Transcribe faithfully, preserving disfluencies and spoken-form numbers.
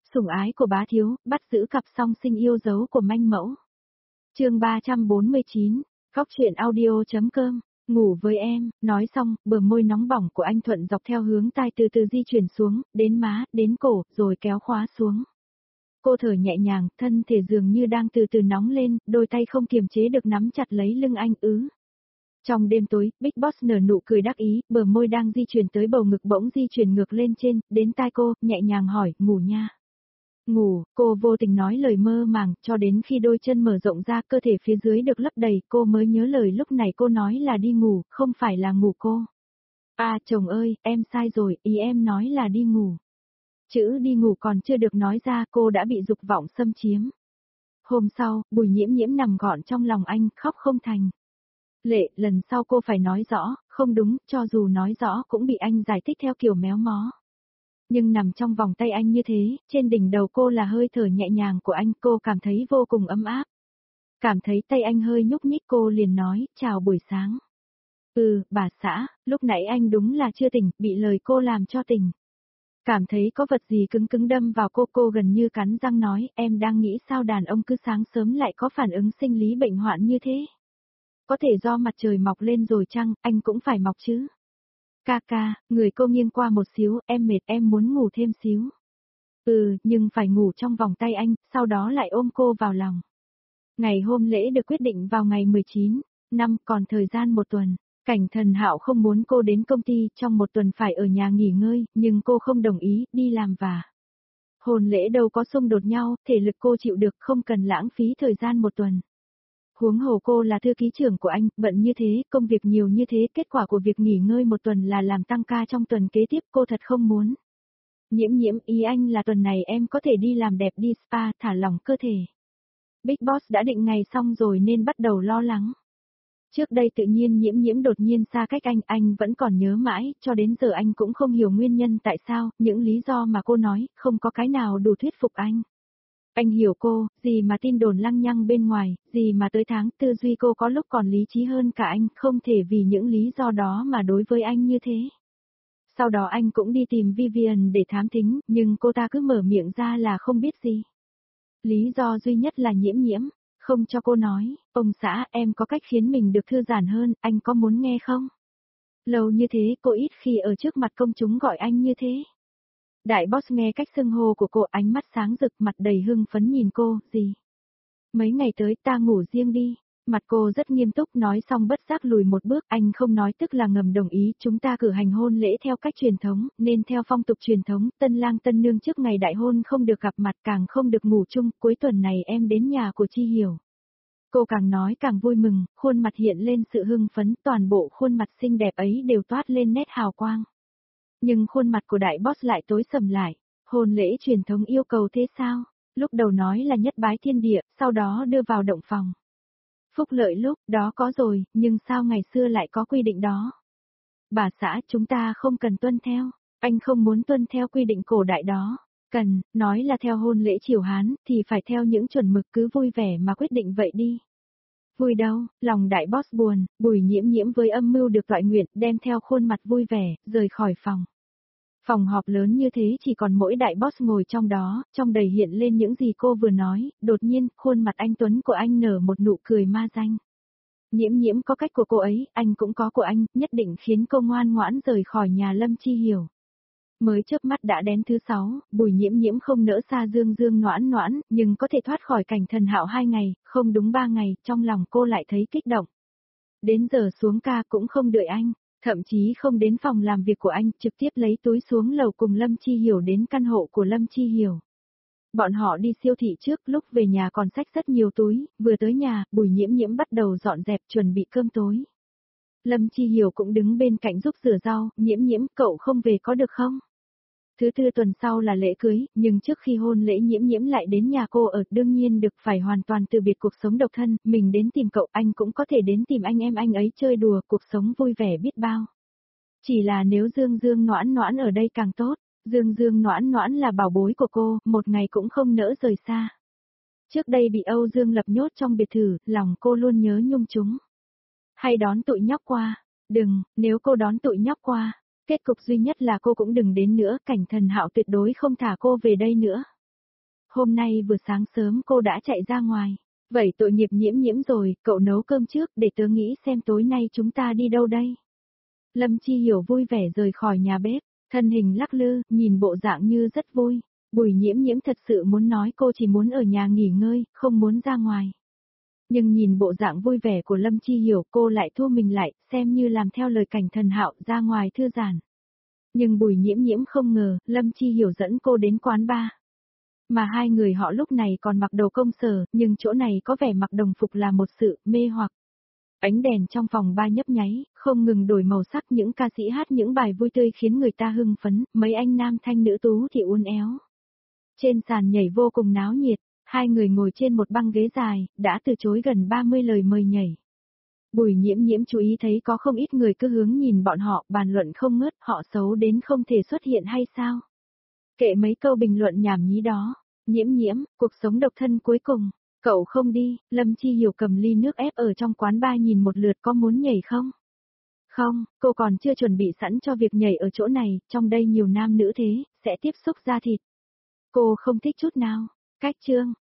Sủng ái của bá thiếu, bắt giữ cặp song sinh yêu dấu của manh mẫu. Chương ba trăm bốn mươi chín, Khóc chuyện audio.com, ngủ với em, nói xong, bờ môi nóng bỏng của anh thuận dọc theo hướng tai từ từ di chuyển xuống, đến má, đến cổ, rồi kéo khóa xuống. Cô thở nhẹ nhàng, thân thể dường như đang từ từ nóng lên, đôi tay không kiềm chế được nắm chặt lấy lưng anh ứ. Trong đêm tối, Big Boss nở nụ cười đắc ý, bờ môi đang di chuyển tới bầu ngực bỗng di chuyển ngược lên trên, đến tai cô, nhẹ nhàng hỏi, ngủ nha. Ngủ, cô vô tình nói lời mơ màng, cho đến khi đôi chân mở rộng ra cơ thể phía dưới được lấp đầy, cô mới nhớ lời lúc này cô nói là đi ngủ, không phải là ngủ cô. À chồng ơi, em sai rồi, ý em nói là đi ngủ. Chữ đi ngủ còn chưa được nói ra cô đã bị dục vọng xâm chiếm. Hôm sau, Bùi Nhiễm Nhiễm nằm gọn trong lòng anh, khóc không thành. Lệ, lần sau cô phải nói rõ, không đúng, cho dù nói rõ cũng bị anh giải thích theo kiểu méo mó. Nhưng nằm trong vòng tay anh như thế, trên đỉnh đầu cô là hơi thở nhẹ nhàng của anh, cô cảm thấy vô cùng ấm áp. Cảm thấy tay anh hơi nhúc nhích cô liền nói, chào buổi sáng. Ừ, bà xã, lúc nãy anh đúng là chưa tỉnh, bị lời cô làm cho tỉnh. Cảm thấy có vật gì cứng cứng đâm vào cô, cô gần như cắn răng nói, em đang nghĩ sao đàn ông cứ sáng sớm lại có phản ứng sinh lý bệnh hoạn như thế. Có thể do mặt trời mọc lên rồi chăng, anh cũng phải mọc chứ. Ca ca, người cô nghiêng qua một xíu, em mệt em muốn ngủ thêm xíu. Ừ, nhưng phải ngủ trong vòng tay anh, sau đó lại ôm cô vào lòng. Ngày hôn lễ được quyết định vào ngày mười chín, năm, còn thời gian một tuần. Cảnh Thần Hạo không muốn cô đến công ty, trong một tuần phải ở nhà nghỉ ngơi, nhưng cô không đồng ý, đi làm và. Hôn lễ đâu có xung đột nhau, thể lực cô chịu được, không cần lãng phí thời gian một tuần. Huống hồ cô là thư ký trưởng của anh, bận như thế, công việc nhiều như thế, kết quả của việc nghỉ ngơi một tuần là làm tăng ca trong tuần kế tiếp, cô thật không muốn. Nhiễm nhiễm, ý anh là tuần này em có thể đi làm đẹp, đi spa, thả lỏng cơ thể. Big Boss đã định ngày xong rồi nên bắt đầu lo lắng. Trước đây tự nhiên nhiễm nhiễm đột nhiên xa cách anh, anh vẫn còn nhớ mãi, cho đến giờ anh cũng không hiểu nguyên nhân tại sao, những lý do mà cô nói, không có cái nào đủ thuyết phục anh. Anh hiểu cô, gì mà tin đồn lăng nhăng bên ngoài, gì mà tới tháng tư duy cô có lúc còn lý trí hơn cả anh, không thể vì những lý do đó mà đối với anh như thế. Sau đó anh cũng đi tìm Vivian để thám thính, nhưng cô ta cứ mở miệng ra là không biết gì. Lý do duy nhất là nhiễm nhiễm, không cho cô nói, ông xã em có cách khiến mình được thư giãn hơn, anh có muốn nghe không? Lâu như thế cô ít khi ở trước mặt công chúng gọi anh như thế. Đại boss nghe cách xưng hô của cô, ánh mắt sáng rực, mặt đầy hưng phấn nhìn cô, gì? Mấy ngày tới ta ngủ riêng đi. Mặt cô rất nghiêm túc, nói xong bất giác lùi một bước, anh không nói tức là ngầm đồng ý, chúng ta cử hành hôn lễ theo cách truyền thống, nên theo phong tục truyền thống, tân lang tân nương trước ngày đại hôn không được gặp mặt, càng không được ngủ chung, cuối tuần này em đến nhà của Chi Hiểu. Cô càng nói càng vui mừng, khuôn mặt hiện lên sự hưng phấn, toàn bộ khuôn mặt xinh đẹp ấy đều toát lên nét hào quang. Nhưng khuôn mặt của đại boss lại tối sầm lại, hôn lễ truyền thống yêu cầu thế sao? Lúc đầu nói là nhất bái thiên địa, sau đó đưa vào động phòng. Phúc lợi lúc đó có rồi, nhưng sao ngày xưa lại có quy định đó? Bà xã chúng ta không cần tuân theo, anh không muốn tuân theo quy định cổ đại đó. Cần, nói là theo hôn lễ triều Hán, thì phải theo những chuẩn mực, cứ vui vẻ mà quyết định vậy đi. Vui đâu, lòng đại boss buồn, Bùi Nhiễm Nhiễm với âm mưu được toại nguyện, đem theo khuôn mặt vui vẻ, rời khỏi phòng. Phòng họp lớn như thế chỉ còn mỗi đại boss ngồi trong đó, trong đầy hiện lên những gì cô vừa nói, đột nhiên, khuôn mặt anh Tuấn của anh nở một nụ cười ma danh. Nhiễm nhiễm có cách của cô ấy, anh cũng có của anh, nhất định khiến cô ngoan ngoãn rời khỏi nhà Lâm Chi Hiểu. Mới chớp mắt đã đến thứ sáu, Bùi Nhiễm Nhiễm không nỡ xa Dương Dương noãn noãn, nhưng có thể thoát khỏi Cảnh Thần Hạo hai ngày, không đúng ba ngày, trong lòng cô lại thấy kích động. Đến giờ xuống ca cũng không đợi anh. Thậm chí không đến phòng làm việc của anh, trực tiếp lấy túi xuống lầu cùng Lâm Chi Hiểu đến căn hộ của Lâm Chi Hiểu. Bọn họ đi siêu thị trước, lúc về nhà còn xách rất nhiều túi, vừa tới nhà, Bùi Nhiễm Nhiễm bắt đầu dọn dẹp chuẩn bị cơm tối. Lâm Chi Hiểu cũng đứng bên cạnh giúp rửa rau, Nhiễm Nhiễm cậu không về có được không? Thứ tư tuần sau là lễ cưới, nhưng trước khi hôn lễ Nhiễm Nhiễm lại đến nhà cô ở, đương nhiên được phải hoàn toàn từ biệt cuộc sống độc thân, mình đến tìm cậu, anh cũng có thể đến tìm anh em anh ấy chơi đùa, cuộc sống vui vẻ biết bao. Chỉ là nếu Dương Dương noãn noãn ở đây càng tốt, Dương Dương noãn noãn là bảo bối của cô, một ngày cũng không nỡ rời xa. Trước đây bị Âu Dương Lập nhốt trong biệt thự, lòng cô luôn nhớ nhung chúng. Hay đón tụi nhóc qua, đừng, nếu cô đón tụi nhóc qua. Kết cục duy nhất là cô cũng đừng đến nữa, Cảnh Thần Hạo tuyệt đối không thả cô về đây nữa. hôm nay vừa sáng sớm cô đã chạy ra ngoài. Vậy tội nghiệp Nhiễm Nhiễm rồi, cậu nấu cơm trước để tớ nghĩ xem tối nay chúng ta đi đâu đây. Lâm Chi Hiểu vui vẻ rời khỏi nhà bếp, thân hình lắc lư, nhìn bộ dạng như rất vui. Bùi Nhiễm Nhiễm thật sự muốn nói cô chỉ muốn ở nhà nghỉ ngơi, không muốn ra ngoài. Nhưng nhìn bộ dạng vui vẻ của Lâm Chi Hiểu cô lại thu mình lại, xem như làm theo lời Cảnh Thần Hạo ra ngoài thư giãn. Nhưng Bùi Nhiễm Nhiễm không ngờ, Lâm Chi Hiểu dẫn cô đến quán bar. Mà hai người họ lúc này còn mặc đồ công sở, nhưng chỗ này có vẻ mặc đồng phục là một sự mê hoặc. Ánh đèn trong phòng bar nhấp nháy, không ngừng đổi màu sắc, những ca sĩ hát những bài vui tươi khiến người ta hưng phấn, mấy anh nam thanh nữ tú thì uốn éo. Trên sàn nhảy vô cùng náo nhiệt, hai người ngồi trên một băng ghế dài, đã từ chối gần ba mươi lời mời nhảy. Bùi Nhiễm Nhiễm chú ý thấy có không ít người cứ hướng nhìn bọn họ, bàn luận không ngớt, họ xấu đến không thể xuất hiện hay sao? Kệ mấy câu bình luận nhảm nhí đó. Nhiễm Nhiễm, cuộc sống độc thân cuối cùng, cậu không đi. Lâm Chi Hiểu cầm ly nước ép ở trong quán bar nhìn một lượt, có muốn nhảy không? Không, cô còn chưa chuẩn bị sẵn cho việc nhảy ở chỗ này, trong đây nhiều nam nữ thế, sẽ tiếp xúc da thịt. Cô không thích chút nào. Cách chương,